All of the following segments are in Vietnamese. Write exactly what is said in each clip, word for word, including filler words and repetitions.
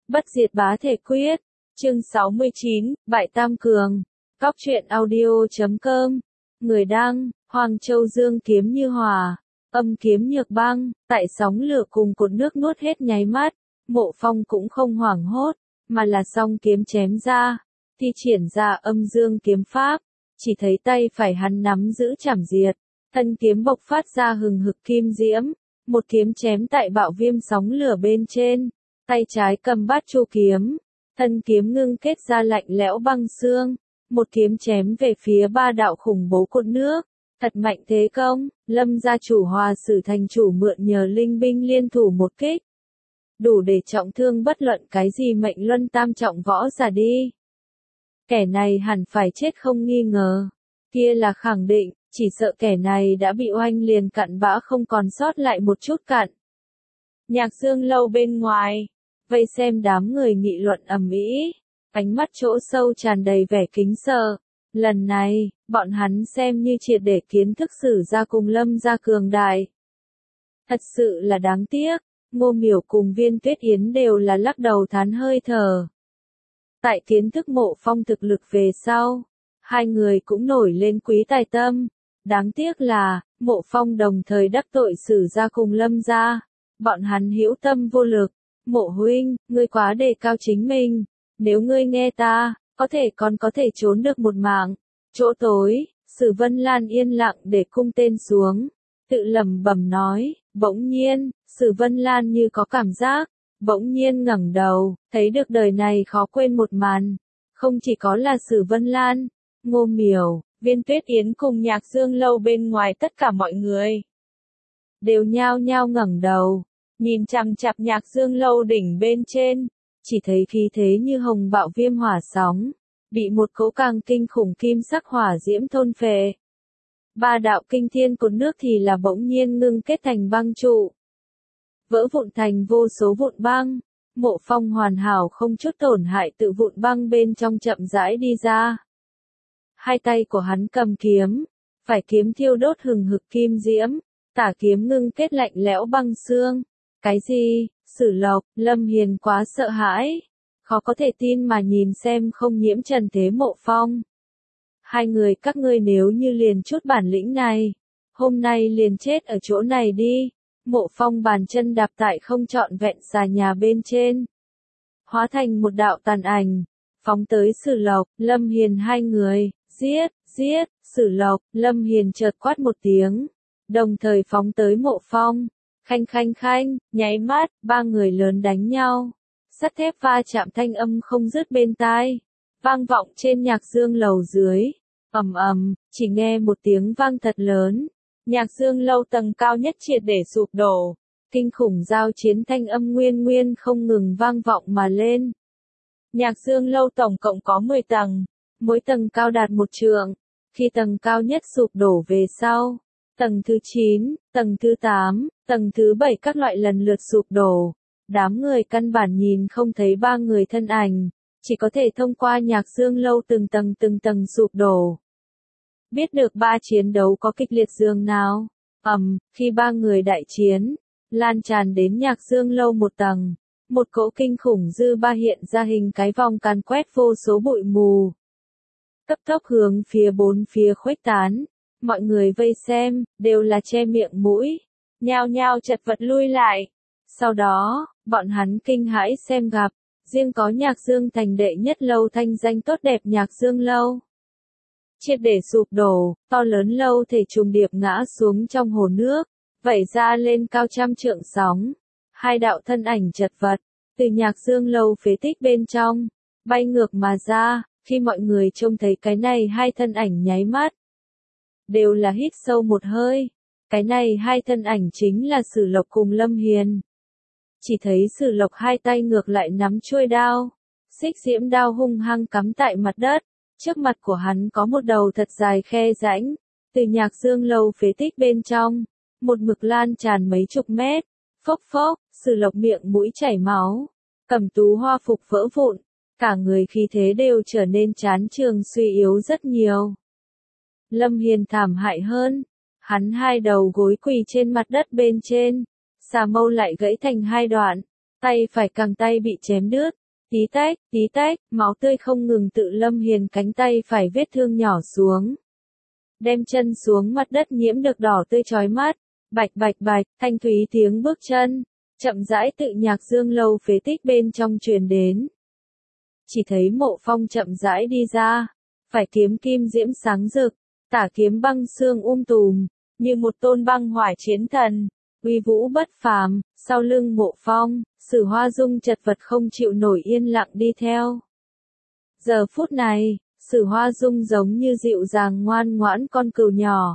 Bất diệt bá thể quyết. Chương sáu mươi chín, Bại Tam Cường. Cóc truyện audio chấm com. Người đăng, Hoàng Châu Dương kiếm như hỏa. Âm kiếm nhược băng, tại sóng lửa cùng cột nước nuốt hết nháy mắt. Mộ Phong cũng không hoảng hốt, mà là song kiếm chém ra. Thi triển ra âm dương kiếm pháp. Chỉ thấy tay phải hắn nắm giữ chảm diệt. Thân kiếm bộc phát ra hừng hực kim diễm. Một kiếm chém tại bạo viêm sóng lửa bên trên. Tay trái cầm bát chu kiếm. Thân kiếm ngưng kết ra lạnh lẽo băng xương. Một kiếm chém về phía ba đạo khủng bố cột nước. Thật mạnh thế công, Lâm gia chủ Hòa Sử thành chủ mượn nhờ linh binh liên thủ một kích. Đủ để trọng thương bất luận cái gì mệnh luân tam trọng võ giả đi. Kẻ này hẳn phải chết không nghi ngờ. Kia là khẳng định, chỉ sợ kẻ này đã bị oanh liền cặn bã không còn sót lại một chút cặn. Nhạc Dương lâu bên ngoài, vây xem đám người nghị luận ầm ĩ, ánh mắt chỗ sâu tràn đầy vẻ kính sợ. Lần này, bọn hắn xem như triệt để kiến thức Sử gia cùng Lâm gia cường đại. Thật sự là đáng tiếc, Ngô Miểu cùng Viên Tuyết Yến đều là lắc đầu thán hơi thở. Tại kiến thức Mộ Phong thực lực về sau, hai người cũng nổi lên quý tài tâm. Đáng tiếc là, Mộ Phong đồng thời đắc tội Sử gia cùng Lâm gia, bọn hắn hữu tâm vô lực. Mộ huynh, ngươi quá đề cao chính mình, nếu ngươi nghe ta, có thể còn có thể trốn được một mạng. Chỗ tối, Sử Vân Lan yên lặng để cung tên xuống, tự lẩm bẩm nói. Bỗng nhiên, Sử Vân Lan như có cảm giác, bỗng nhiên ngẩng đầu, thấy được đời này khó quên một màn. Không chỉ có là Sử Vân Lan, Ngô Miểu, Viên Tuyết Yến cùng Nhạc Dương lâu bên ngoài tất cả mọi người đều nhao nhao ngẩng đầu, nhìn chằm chằm Nhạc Dương lâu đỉnh bên trên, chỉ thấy khí thế như hồng bạo viêm hỏa sóng, bị một cỗ càng kinh khủng kim sắc hỏa diễm thôn phệ. Ba đạo kinh thiên cột nước thì là bỗng nhiên ngưng kết thành băng trụ, vỡ vụn thành vô số vụn băng. Mộ Phong hoàn hảo không chút tổn hại tự vụn băng bên trong chậm rãi đi ra. Hai tay của hắn cầm kiếm, phải kiếm thiêu đốt hừng hực kim diễm, tả kiếm ngưng kết lạnh lẽo băng xương. Cái gì? Sử Lộc, Lâm Hiền quá sợ hãi, khó có thể tin mà nhìn xem không nhiễm trần thế Mộ Phong. Hai người các ngươi nếu như liền chút bản lĩnh này, hôm nay liền chết ở chỗ này đi. Mộ Phong bàn chân đạp tại không trọn vẹn xà nhà bên trên, hóa thành một đạo tàn ảnh, phóng tới Sử Lộc, Lâm Hiền hai người. Giết, giết, Sử Lộc, Lâm Hiền chợt quát một tiếng, đồng thời phóng tới Mộ Phong. Khanh khanh khanh, nháy mắt, ba người lớn đánh nhau. Sắt thép va chạm thanh âm không dứt bên tai, vang vọng trên Nhạc Dương lầu dưới. Ầm ầm, chỉ nghe một tiếng vang thật lớn. Nhạc Dương lâu tầng cao nhất triệt để sụp đổ. Kinh khủng giao chiến thanh âm nguyên nguyên không ngừng vang vọng mà lên. Nhạc Dương lâu tổng cộng có mười tầng, mỗi tầng cao đạt một trượng. Khi tầng cao nhất sụp đổ về sau, tầng thứ chín, tầng thứ tám, tầng thứ bảy các loại lần lượt sụp đổ. Đám người căn bản nhìn không thấy ba người thân ảnh, chỉ có thể thông qua Nhạc Dương lâu từng tầng từng tầng sụp đổ. Biết được ba chiến đấu có kịch liệt dường nào. Ầm, um, khi ba người đại chiến, lan tràn đến Nhạc Dương lâu một tầng, một cỗ kinh khủng dư ba hiện ra hình cái vòng càn quét vô số bụi mù. Cấp tốc hướng phía bốn phía khuếch tán. Mọi người vây xem, đều là che miệng mũi, nhao nhao chật vật lui lại. Sau đó, bọn hắn kinh hãi xem gặp, riêng có Nhạc Dương thành đệ nhất lâu thanh danh tốt đẹp Nhạc Dương lâu triệt để sụp đổ, to lớn lâu thể trùng điệp ngã xuống trong hồ nước, vẩy ra lên cao trăm trượng sóng. Hai đạo thân ảnh chật vật, từ Nhạc Dương lâu phế tích bên trong, bay ngược mà ra. Khi mọi người trông thấy cái này hai thân ảnh nháy mắt, đều là hít sâu một hơi. Cái này hai thân ảnh chính là Sử Lộc cùng Lâm Hiền. Chỉ thấy Sử Lộc hai tay ngược lại nắm chuôi đao, xích diễm đao hung hăng cắm tại mặt đất. Trước mặt của hắn có một đầu thật dài khe rãnh, từ Nhạc Dương lâu phế tích bên trong, một mực lan tràn mấy chục mét. Phốc phốc, Sử Lộc miệng mũi chảy máu, Cẩm Tú hoa phục vỡ vụn, cả người khí thế đều trở nên chán trường suy yếu rất nhiều. Lâm Hiền thảm hại hơn, hắn hai đầu gối quỳ trên mặt đất bên trên, xà mâu lại gãy thành hai đoạn, tay phải càng tay bị chém đứt, tí tách, tí tách, máu tươi không ngừng tự Lâm Hiền cánh tay phải vết thương nhỏ xuống. Đem chân xuống mặt đất nhiễm được đỏ tươi chói mắt, bạch bạch bạch, thanh thúy tiếng bước chân, chậm rãi tự Nhạc Dương lâu phế tích bên trong truyền đến. Chỉ thấy Mộ Phong chậm rãi đi ra, phải kiếm kim diễm sáng rực, tả kiếm băng xương um tùm, như một tôn băng hỏa chiến thần, uy vũ bất phàm, sau lưng Mộ Phong, Sử Hoa Dung chật vật không chịu nổi yên lặng đi theo. Giờ phút này, Sử Hoa Dung giống như dịu dàng ngoan ngoãn con cừu nhỏ.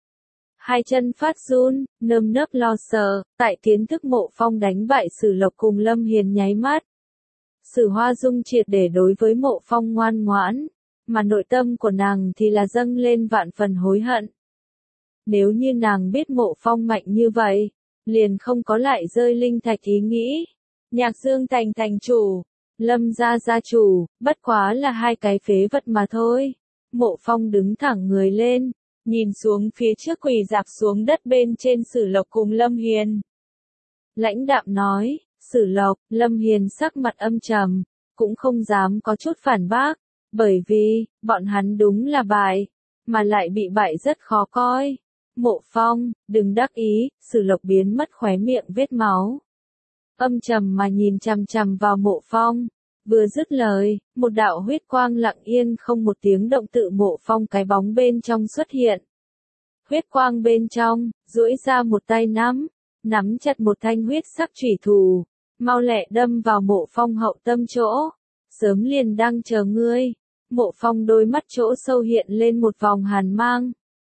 Hai chân phát run, nơm nớp lo sợ, tại kiến thức Mộ Phong đánh bại Sử Lộc cùng Lâm Hiền nháy mắt. Sử Hoa Dung triệt để đối với Mộ Phong ngoan ngoãn, mà nội tâm của nàng thì là dâng lên vạn phần hối hận. Nếu như nàng biết Mộ Phong mạnh như vậy, liền không có lại rơi linh thạch ý nghĩ. Nhạc Dương thành thành chủ, Lâm gia gia chủ, bất quá là hai cái phế vật mà thôi. Mộ Phong đứng thẳng người lên, nhìn xuống phía trước quỳ dạp xuống đất bên trên Sử Lộc cùng Lâm Hiền. Lãnh đạm nói, Sử Lộc, Lâm Hiền sắc mặt âm trầm, cũng không dám có chút phản bác, bởi vì, bọn hắn đúng là bại, mà lại bị bại rất khó coi. Mộ Phong, đừng đắc ý, Sử Lộc biến mất khóe miệng vết máu. Âm trầm mà nhìn chằm chằm vào Mộ Phong, vừa dứt lời, một đạo huyết quang lặng yên không một tiếng động tự Mộ Phong cái bóng bên trong xuất hiện. Huyết quang bên trong, duỗi ra một tay nắm, nắm chặt một thanh huyết sắc chủy thủ, mau lẹ đâm vào Mộ Phong hậu tâm chỗ. Sớm liền đang chờ ngươi. Mộ Phong đôi mắt chỗ sâu hiện lên một vòng hàn mang.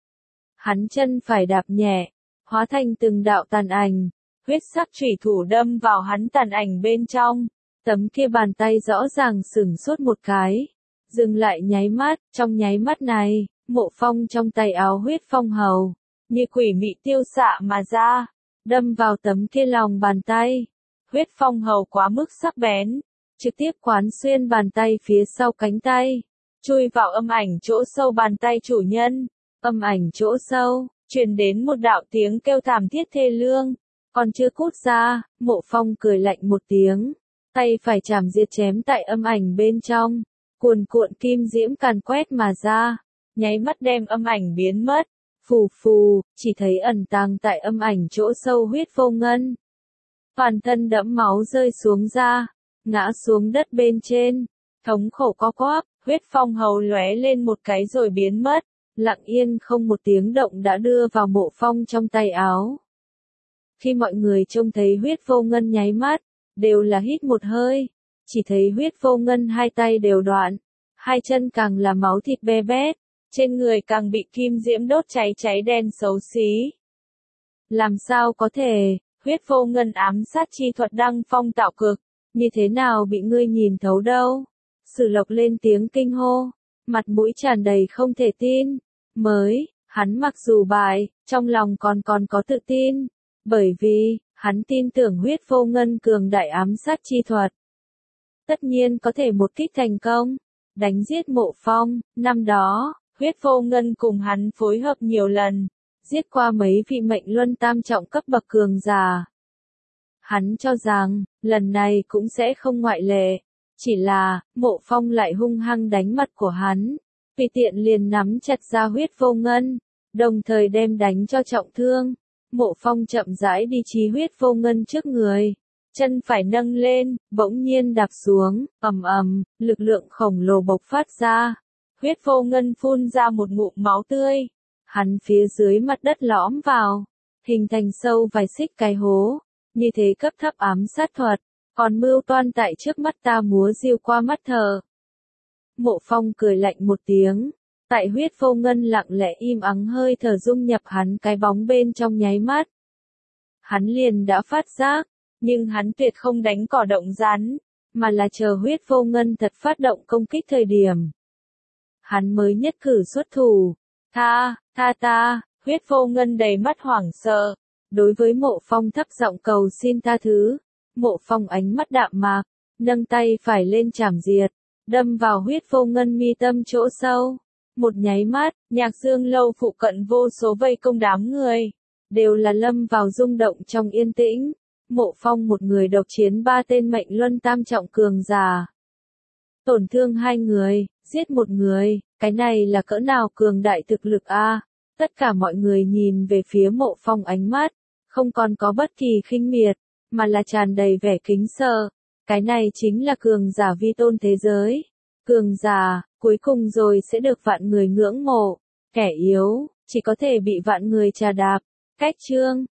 Hắn chân phải đạp nhẹ, hóa thành từng đạo tàn ảnh, huyết sắc chủy thủ đâm vào hắn tàn ảnh bên trong. Tấm kia bàn tay rõ ràng sửng sốt một cái, dừng lại nháy mắt, trong nháy mắt này, Mộ Phong trong tay áo huyết phong hầu, như quỷ mị tiêu xạ mà ra, đâm vào tấm kia lòng bàn tay. Huyết phong hầu quá mức sắc bén, trực tiếp quán xuyên bàn tay phía sau cánh tay, chui vào âm ảnh chỗ sâu bàn tay chủ nhân. Âm ảnh chỗ sâu, truyền đến một đạo tiếng kêu thảm thiết thê lương, còn chưa cút ra, Mộ Phong cười lạnh một tiếng, tay phải chảm diệt chém tại âm ảnh bên trong, cuồn cuộn kim diễm càn quét mà ra, nháy mắt đem âm ảnh biến mất. Phù phù, chỉ thấy ẩn tàng tại âm ảnh chỗ sâu huyết vô ngân. Toàn thân đẫm máu rơi xuống ra, ngã xuống đất bên trên, thống khổ co quắp, huyết phong hầu lóe lên một cái rồi biến mất, lặng yên không một tiếng động đã đưa vào Mộ Phong trong tay áo. Khi mọi người trông thấy huyết vô ngân nháy mắt, đều là hít một hơi, chỉ thấy huyết vô ngân hai tay đều đoạn, hai chân càng là máu thịt be bét, trên người càng bị kim diễm đốt cháy cháy đen xấu xí. Làm sao có thể, huyết vô ngân ám sát chi thuật đăng phong tạo cực, như thế nào bị ngươi nhìn thấu đâu? Sử Lộc lên tiếng kinh hô, mặt mũi tràn đầy không thể tin, mới, hắn mặc dù bại, trong lòng còn còn có tự tin, bởi vì, hắn tin tưởng huyết vô ngân cường đại ám sát chi thuật. Tất nhiên có thể một kích thành công, đánh giết Mộ Phong. Năm đó, huyết vô ngân cùng hắn phối hợp nhiều lần, giết qua mấy vị mệnh luân tam trọng cấp bậc cường giả. Hắn cho rằng, lần này cũng sẽ không ngoại lệ, chỉ là, Mộ Phong lại hung hăng đánh mặt của hắn, vì tiện liền nắm chặt ra huyết vô ngân, đồng thời đem đánh cho trọng thương. Mộ Phong chậm rãi đi chí huyết vô ngân trước người, chân phải nâng lên, bỗng nhiên đạp xuống, ầm ầm, lực lượng khổng lồ bộc phát ra. Huyết vô ngân phun ra một ngụm máu tươi, hắn phía dưới mặt đất lõm vào, hình thành sâu vài xích cái hố, như thế cấp thấp ám sát thuật, còn mưu toan tại trước mắt ta múa diêu qua mắt thờ. Mộ Phong cười lạnh một tiếng, tại huyết vô ngân lặng lẽ im ắng hơi thở dung nhập hắn cái bóng bên trong nháy mắt. Hắn liền đã phát giác, nhưng hắn tuyệt không đánh cỏ động rắn, mà là chờ huyết vô ngân thật phát động công kích thời điểm. Hắn mới nhất cử xuất thủ, tha, tha ta, huyết vô ngân đầy mắt hoảng sợ, đối với Mộ Phong thấp giọng cầu xin tha thứ. Mộ Phong ánh mắt đạm mạc, nâng tay phải lên chảm diệt, đâm vào huyết vô ngân mi tâm chỗ sâu. Một nháy mắt, Nhạc Dương lâu phụ cận vô số vây công đám người, đều là lâm vào rung động trong yên tĩnh. Mộ Phong một người độc chiến ba tên mệnh luân tam trọng cường giả. Tổn thương hai người, giết một người, cái này là cỡ nào cường đại thực lực a? Tất cả mọi người nhìn về phía Mộ Phong ánh mắt, không còn có bất kỳ khinh miệt, mà là tràn đầy vẻ kính sợ. Cái này chính là cường giả vi tôn thế giới. Cường giả, cuối cùng rồi sẽ được vạn người ngưỡng mộ. Kẻ yếu, chỉ có thể bị vạn người trà đạp. Cách chương